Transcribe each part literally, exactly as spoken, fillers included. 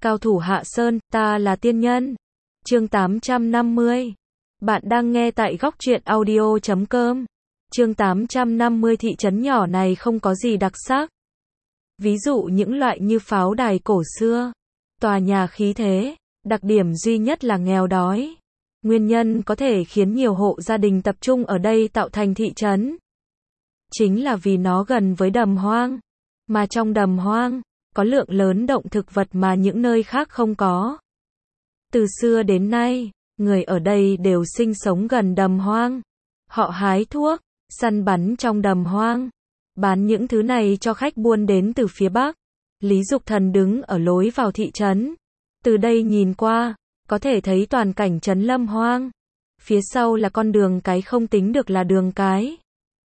Cao thủ hạ sơn, ta là tiên nhân. Chương tám trăm năm mươi. Bạn đang nghe tại góc truyện audio chấm com. Chương tám trăm năm mươi. Thị trấn nhỏ này không có gì đặc sắc. Ví dụ những loại như pháo đài cổ xưa, tòa nhà khí thế, đặc điểm duy nhất là nghèo đói. Nguyên nhân có thể khiến nhiều hộ gia đình tập trung ở đây tạo thành thị trấn, chính là vì nó gần với đầm hoang. Mà trong đầm hoang, có lượng lớn động thực vật mà những nơi khác không có. Từ xưa đến nay, người ở đây đều sinh sống gần đầm hoang. Họ hái thuốc, săn bắn trong đầm hoang, bán những thứ này cho khách buôn đến từ phía Bắc. Lý Dục Thần đứng ở lối vào thị trấn. Từ đây nhìn qua, có thể thấy toàn cảnh trấn lâm hoang. Phía sau là con đường cái không tính được là đường cái.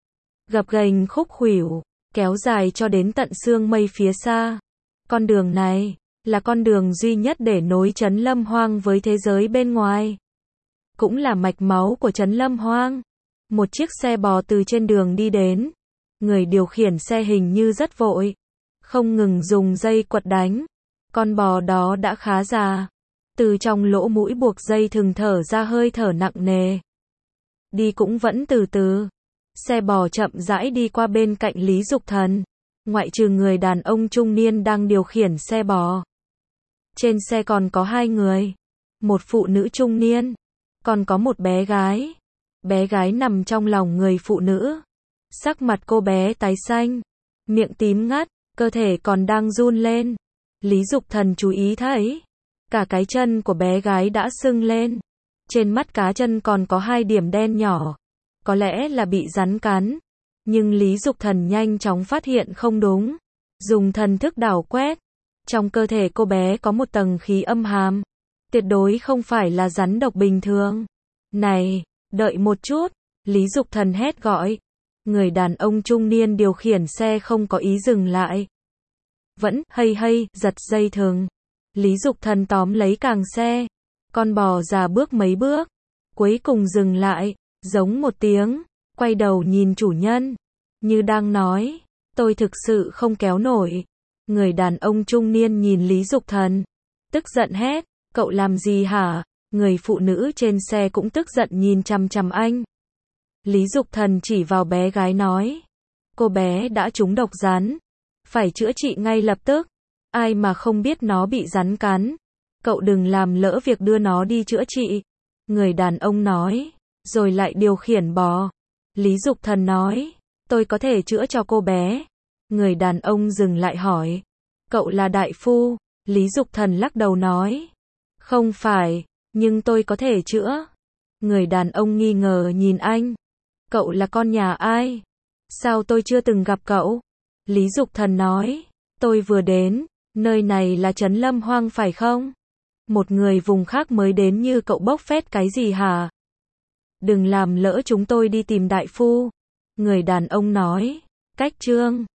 Gập ghềnh khúc khuỷu, kéo dài cho đến tận sương mây phía xa. Con đường này, là con đường duy nhất để nối trấn lâm hoang với thế giới bên ngoài. Cũng là mạch máu của trấn lâm hoang. Một chiếc xe bò từ trên đường đi đến. Người điều khiển xe hình như rất vội, không ngừng dùng dây quật đánh. Con bò đó đã khá già. Từ trong lỗ mũi buộc dây thừng thở ra hơi thở nặng nề. Đi cũng vẫn từ từ. Xe bò chậm rãi đi qua bên cạnh Lý Dục Thần. Ngoại trừ người đàn ông trung niên đang điều khiển xe bò, trên xe còn có hai người. Một phụ nữ trung niên, còn có một bé gái. Bé gái nằm trong lòng người phụ nữ. Sắc mặt cô bé tái xanh, miệng tím ngắt, cơ thể còn đang run lên. Lý Dục Thần chú ý thấy, cả cái chân của bé gái đã sưng lên. Trên mắt cá chân còn có hai điểm đen nhỏ. Có lẽ là bị rắn cắn. Nhưng Lý Dục Thần nhanh chóng phát hiện không đúng. Dùng thần thức đảo quét. Trong cơ thể cô bé có một tầng khí âm hàm. Tuyệt đối không phải là rắn độc bình thường. Này, đợi một chút. Lý Dục Thần hét gọi. Người đàn ông trung niên điều khiển xe không có ý dừng lại. Vẫn hây hây, giật dây thừng. Lý Dục Thần tóm lấy càng xe. Con bò già bước mấy bước. Cuối cùng dừng lại, giống một tiếng. Quay đầu nhìn chủ nhân, như đang nói, tôi thực sự không kéo nổi. Người đàn ông trung niên nhìn Lý Dục Thần, tức giận hét, cậu làm gì hả? Người phụ nữ trên xe cũng tức giận nhìn chằm chằm anh. Lý Dục Thần chỉ vào bé gái nói, cô bé đã trúng độc rắn, phải chữa trị ngay lập tức. Ai mà không biết nó bị rắn cắn. Cậu đừng làm lỡ việc đưa nó đi chữa trị. Người đàn ông nói, rồi lại điều khiển bò. Lý Dục Thần nói, tôi có thể chữa cho cô bé. Người đàn ông dừng lại hỏi, cậu là đại phu? Lý Dục Thần lắc đầu nói, không phải, nhưng tôi có thể chữa. Người đàn ông nghi ngờ nhìn anh, cậu là con nhà ai? Sao tôi chưa từng gặp cậu? Lý Dục Thần nói, tôi vừa đến, nơi này là trấn lâm hoang phải không? Một người vùng khác mới đến như cậu bốc phét cái gì hả? Đừng làm lỡ chúng tôi đi tìm đại phu. Người đàn ông nói, cách chương